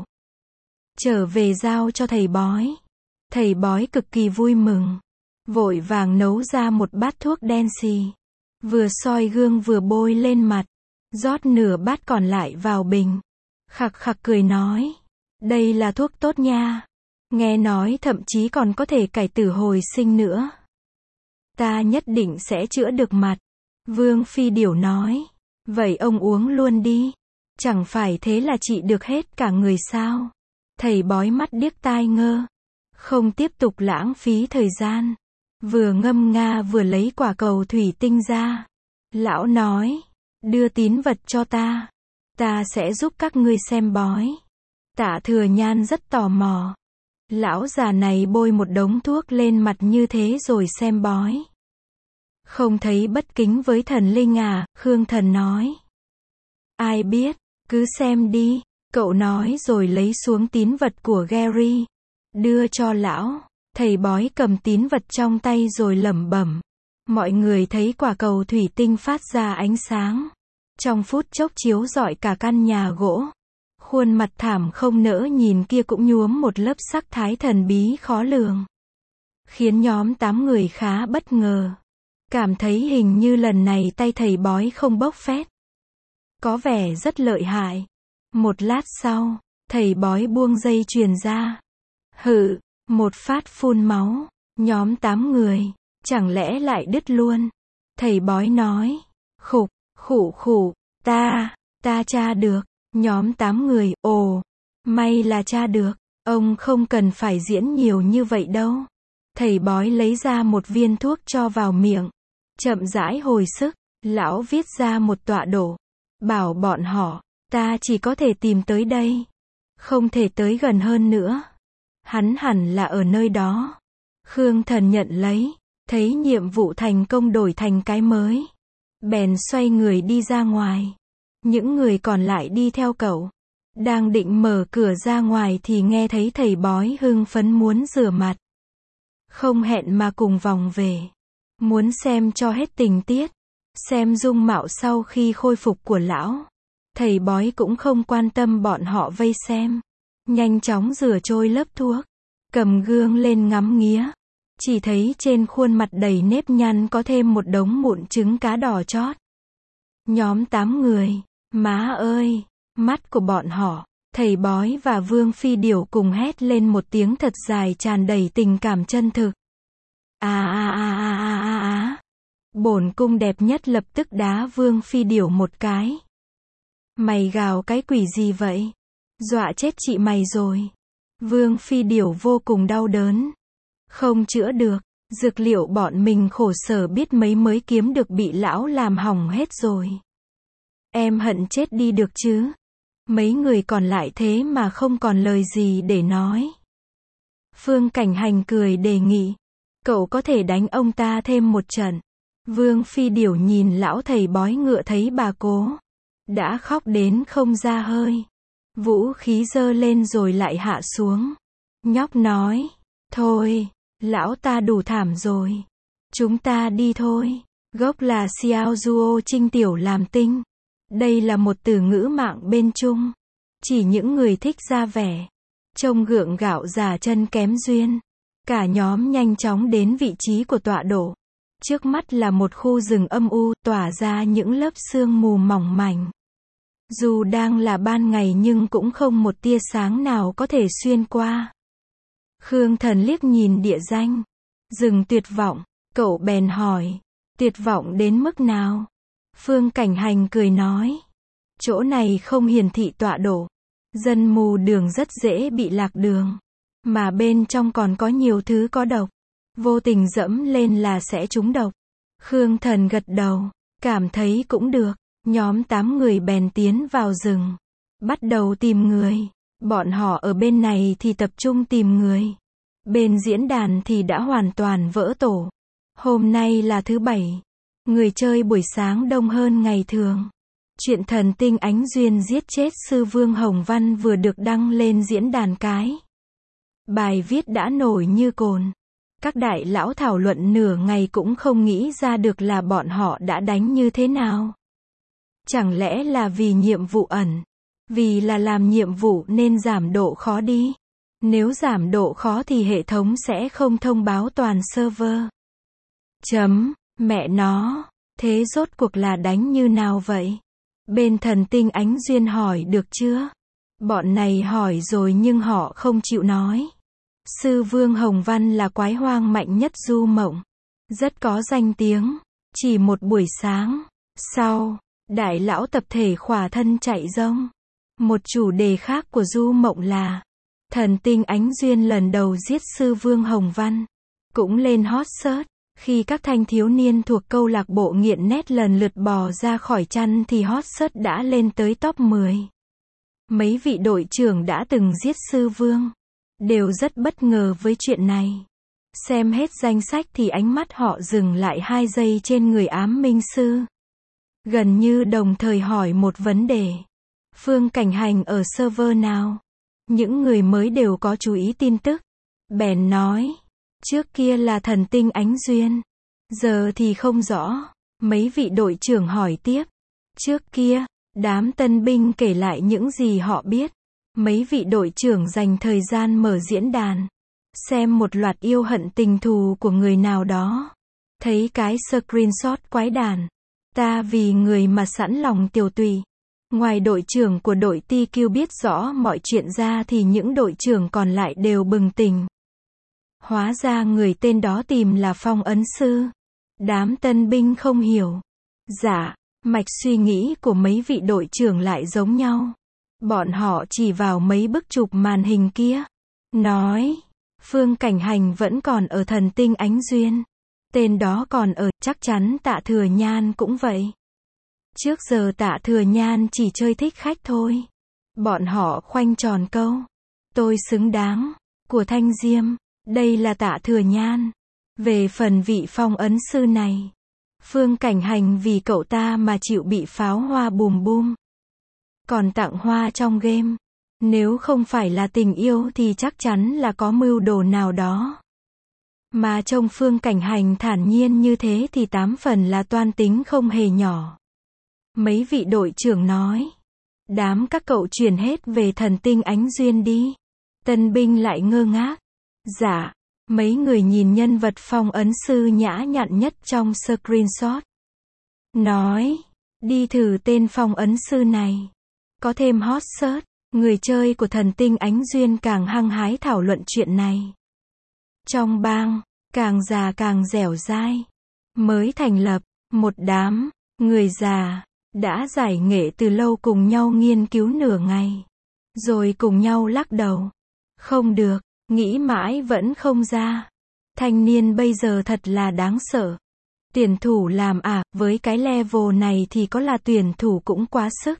Trở về giao cho thầy bói. Thầy bói cực kỳ vui mừng. Vội vàng nấu ra một bát thuốc đen xì. Vừa soi gương vừa bôi lên mặt. Rót nửa bát còn lại vào bình. Khặc khặc cười nói. Đây là thuốc tốt nha. Nghe nói thậm chí còn có thể cải tử hồi sinh nữa. Ta nhất định sẽ chữa được mặt. Vương Phi Điểu nói. Vậy ông uống luôn đi. Chẳng phải thế là trị được hết cả người sao? Thầy bói mắt điếc tai ngơ. Không tiếp tục lãng phí thời gian. Vừa ngâm nga vừa lấy quả cầu thủy tinh ra. Lão nói. Đưa tín vật cho ta. Ta sẽ giúp các ngươi xem bói. Tạ Thừa Nhan rất tò mò. Lão già này bôi một đống thuốc lên mặt như thế rồi xem bói. Không thấy bất kính với thần linh à? Khương Thần nói. Ai biết, cứ xem đi. Cậu nói rồi lấy xuống tín vật của Gary. Đưa cho lão. Thầy bói cầm tín vật trong tay rồi lẩm bẩm. Mọi người thấy quả cầu thủy tinh phát ra ánh sáng. Trong phút chốc chiếu rọi cả căn nhà gỗ. Khuôn mặt thảm không nỡ nhìn kia cũng nhuốm một lớp sắc thái thần bí khó lường. Khiến nhóm tám người khá bất ngờ. Cảm thấy hình như lần này tay thầy bói không bốc phét. Có vẻ rất lợi hại. Một lát sau, thầy bói buông dây chuyền ra. Hự, một phát phun máu. Nhóm tám người, chẳng lẽ lại đứt luôn? Thầy bói nói. Khục, khủ khủ, ta, ta tra được. Nhóm tám người, ồ, may là tra được. Ông không cần phải diễn nhiều như vậy đâu. Thầy bói lấy ra một viên thuốc cho vào miệng. Chậm rãi hồi sức, lão viết ra một tọa độ. Bảo bọn họ, ta chỉ có thể tìm tới đây. Không thể tới gần hơn nữa. Hắn hẳn là ở nơi đó. Khương Thần nhận lấy, thấy nhiệm vụ thành công đổi thành cái mới. Bèn xoay người đi ra ngoài. Những người còn lại đi theo cậu. Đang định mở cửa ra ngoài thì nghe thấy thầy bói hưng phấn muốn rửa mặt. Không hẹn mà cùng vòng về. Muốn xem cho hết tình tiết. Xem dung mạo sau khi khôi phục của lão. Thầy bói cũng không quan tâm bọn họ vây xem. Nhanh chóng rửa trôi lớp thuốc. Cầm gương lên ngắm nghía. Chỉ thấy trên khuôn mặt đầy nếp nhăn có thêm một đống mụn trứng cá đỏ chót. Nhóm tám người. Má ơi! Mắt của bọn họ. Thầy bói và Vương Phi Điểu cùng hét lên một tiếng thật dài tràn đầy tình cảm chân thực. À à à à à à à. Bổn cung đẹp nhất lập tức đá Vương Phi Điểu một cái. Mày gào cái quỷ gì vậy? Dọa chết chị mày rồi. Vương Phi Điểu vô cùng đau đớn. Không chữa được. Dược liệu bọn mình khổ sở biết mấy mới kiếm được bị lão làm hỏng hết rồi. Em hận chết đi được chứ. Mấy người còn lại thế mà không còn lời gì để nói. Phương Cảnh Hành cười đề nghị. Cậu có thể đánh ông ta thêm một trận. Vương Phi Điểu nhìn lão thầy bói ngựa thấy bà cố. Đã khóc đến không ra hơi. Vũ khí giơ lên rồi lại hạ xuống. Nhóc nói. Thôi, lão ta đủ thảm rồi. Chúng ta đi thôi. Gốc là Xiao Duo Trinh Tiểu làm tinh. Đây là một từ ngữ mạng bên Trung. Chỉ những người thích ra vẻ. Trông gượng gạo già chân kém duyên. Cả nhóm nhanh chóng đến vị trí của tọa độ. Trước mắt là một khu rừng âm u, tỏa ra những lớp sương mù mỏng mảnh. Dù đang là ban ngày nhưng cũng không một tia sáng nào có thể xuyên qua. Khương Thần liếc nhìn địa danh. Rừng tuyệt vọng, cậu bèn hỏi. Tuyệt vọng đến mức nào? Phương Cảnh Hành cười nói. Chỗ này không hiển thị tọa độ. Dân mù đường rất dễ bị lạc đường. Mà bên trong còn có nhiều thứ có độc. Vô tình dẫm lên là sẽ trúng độc. Khương Thần gật đầu. Cảm thấy cũng được. Nhóm tám người bèn tiến vào rừng. Bắt đầu tìm người. Bọn họ ở bên này thì tập trung tìm người. Bên diễn đàn thì đã hoàn toàn vỡ tổ. Hôm nay là thứ bảy. Người chơi buổi sáng đông hơn ngày thường. Chuyện thần tinh Ánh Duyên giết chết sư Vương Hồng Văn vừa được đăng lên diễn đàn cái. Bài viết đã nổi như cồn. Các đại lão thảo luận nửa ngày cũng không nghĩ ra được là bọn họ đã đánh như thế nào. Chẳng lẽ là vì nhiệm vụ ẩn? Vì là làm nhiệm vụ nên giảm độ khó đi. Nếu giảm độ khó thì hệ thống sẽ không thông báo toàn server. Chấm, mẹ nó, thế rốt cuộc là đánh như nào vậy? Bên thần tinh Ánh Duyên hỏi được chưa? Bọn này hỏi rồi nhưng họ không chịu nói. Sư Vương Hồng Văn là quái hoang mạnh nhất du mộng. rất có danh tiếng. Chỉ một buổi sáng sau, đại lão tập thể khỏa thân chạy rông. Một chủ đề khác của Du Mộng là thần tinh Ánh Duyên lần đầu giết sư Vương Hồng Văn, cũng lên hot search. Khi các thanh thiếu niên thuộc câu lạc bộ nghiện net lần lượt bò ra khỏi chăn thì hot search đã lên tới top mười. Mấy vị đội trưởng đã từng giết sư Vương đều rất bất ngờ với chuyện này. Xem hết danh sách thì ánh mắt họ dừng lại hai giây trên người ám minh sư. Gần như đồng thời hỏi một vấn đề. Phương Cảnh Hành ở server nào? Những người mới đều có chú ý tin tức. Bèn nói, trước kia là thần tinh Ánh Duyên, giờ thì không rõ. Mấy vị đội trưởng hỏi tiếp. Trước kia, đám tân binh kể lại những gì họ biết. Mấy vị đội trưởng dành thời gian mở diễn đàn, xem một loạt yêu hận tình thù của người nào đó. Thấy cái screenshot quái đản. Ta vì người mà sẵn lòng tiêu tùy. Ngoài đội trưởng của đội tê quy biết rõ mọi chuyện ra thì những đội trưởng còn lại đều bừng tỉnh. Hóa ra người tên đó tìm là Phong Ấn Sư. Đám tân binh không hiểu. Dạ, mạch suy nghĩ của mấy vị đội trưởng lại giống nhau. Bọn họ chỉ vào mấy bức chụp màn hình kia. Nói, Phương Cảnh Hành vẫn còn ở thần tinh Ánh Duyên. Tên đó còn ở, chắc chắn Tạ Thừa Nhan cũng vậy. Trước giờ Tạ Thừa Nhan chỉ chơi thích khách thôi. Bọn họ khoanh tròn câu. Tôi xứng đáng. Của Thanh Diêm. Đây là Tạ Thừa Nhan. Về phần vị Phong Ấn Sư này, Phương Cảnh Hành vì cậu ta mà chịu bị pháo hoa bùm bum. Còn tặng hoa trong game. Nếu không phải là tình yêu thì chắc chắn là có mưu đồ nào đó. Mà trông Phương Cảnh Hành thản nhiên như thế thì tám phần là toan tính không hề nhỏ. Mấy vị đội trưởng nói. Đám các cậu chuyển hết về thần tinh Ánh Duyên đi. Tân binh lại ngơ ngác. Dạ. Mấy người nhìn nhân vật Phong Ấn Sư nhã nhặn nhất trong screenshot. Nói. Đi thử tên Phong Ấn Sư này. Có thêm hot search. Người chơi của thần tinh Ánh Duyên càng hăng hái thảo luận chuyện này. Trong bang, càng già càng dẻo dai. Mới thành lập, một đám, người già, đã giải nghệ từ lâu cùng nhau nghiên cứu nửa ngày. Rồi cùng nhau lắc đầu. Không được, nghĩ mãi vẫn không ra. Thanh niên bây giờ thật là đáng sợ. Tuyển thủ làm à, với cái level này thì có là tuyển thủ cũng quá sức.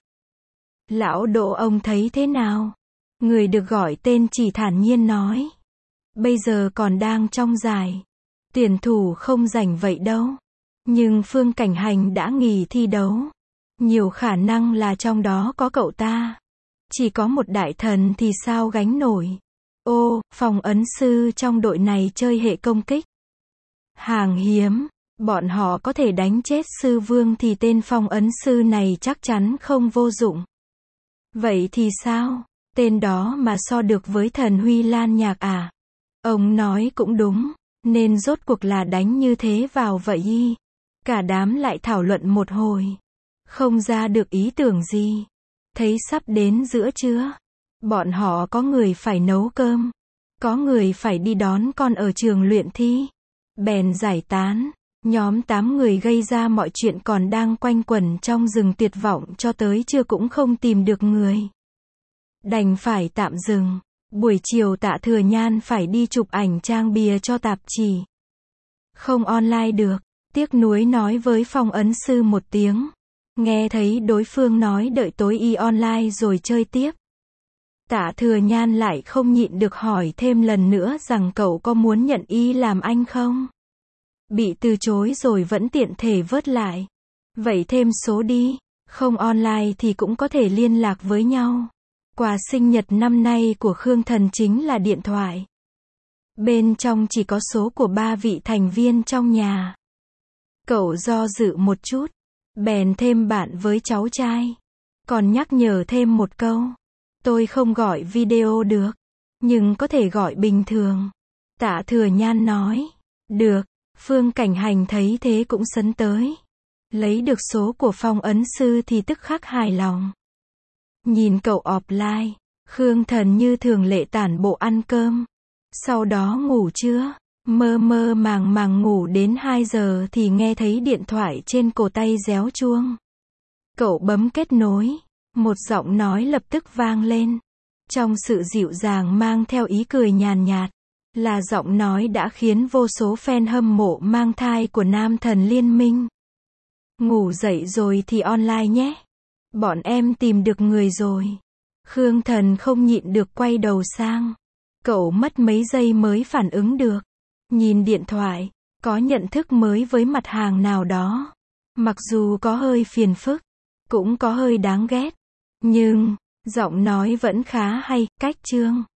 Lão Đỗ ông thấy thế nào? Người được gọi tên chỉ thản nhiên nói. Bây giờ còn đang trong giải. Tuyển thủ không rảnh vậy đâu. Nhưng Phương Cảnh Hành đã nghỉ thi đấu. Nhiều khả năng là trong đó có cậu ta. Chỉ có một đại thần thì sao gánh nổi. Ô, Phong Ấn Sư trong đội này chơi hệ công kích. Hàng hiếm. Bọn họ có thể đánh chết sư Vương thì tên Phong Ấn Sư này chắc chắn không vô dụng. Vậy thì sao? Tên đó mà so được với thần Huy Lan Nhạc à? Ông nói cũng đúng. Nên rốt cuộc là đánh như thế vào vậy y. Cả đám lại thảo luận một hồi. Không ra được ý tưởng gì. Thấy sắp đến giữa trưa. Bọn họ có người phải nấu cơm. Có người phải đi đón con ở trường luyện thi. Bèn giải tán. Nhóm tám người gây ra mọi chuyện còn đang quanh quẩn trong rừng tuyệt vọng cho tới trưa cũng không tìm được người. Đành phải tạm dừng. Buổi chiều Tạ Thừa Nhan phải đi chụp ảnh trang bìa cho tạp chí. Không online được. Tiếc nuối nói với Phong Ấn Sư một tiếng. Nghe thấy đối phương nói đợi tối y online rồi chơi tiếp. Tạ Thừa Nhan lại không nhịn được hỏi thêm lần nữa rằng cậu có muốn nhận y làm anh không? Bị từ chối rồi vẫn tiện thể vớt lại. Vậy thêm số đi. Không online thì cũng có thể liên lạc với nhau. Quà sinh nhật năm nay của Khương Thần chính là điện thoại. Bên trong chỉ có số của ba vị thành viên trong nhà. Cậu do dự một chút. Bèn thêm bạn với cháu trai. Còn nhắc nhở thêm một câu. Tôi không gọi video được. Nhưng có thể gọi bình thường. Tạ Thừa Nhan nói. Được. Phương Cảnh Hành thấy thế cũng sấn tới. Lấy được số của Phong Ấn Sư thì tức khắc hài lòng. Nhìn cậu offline, Khương Thần như thường lệ tản bộ ăn cơm. Sau đó ngủ trưa. Mơ mơ màng màng ngủ đến hai giờ thì nghe thấy điện thoại trên cổ tay réo chuông. Cậu bấm kết nối. Một giọng nói lập tức vang lên. Trong sự dịu dàng mang theo ý cười nhàn nhạt. Là giọng nói đã khiến vô số fan hâm mộ mang thai của nam thần Liên Minh. Ngủ dậy rồi thì online nhé. Bọn em tìm được người rồi. Khương Thần không nhịn được quay đầu sang. Cậu mất mấy giây mới phản ứng được. Nhìn điện thoại, có nhận thức mới với mặt hàng nào đó. Mặc dù có hơi phiền phức, cũng có hơi đáng ghét. Nhưng, giọng nói vẫn khá hay, cách chương.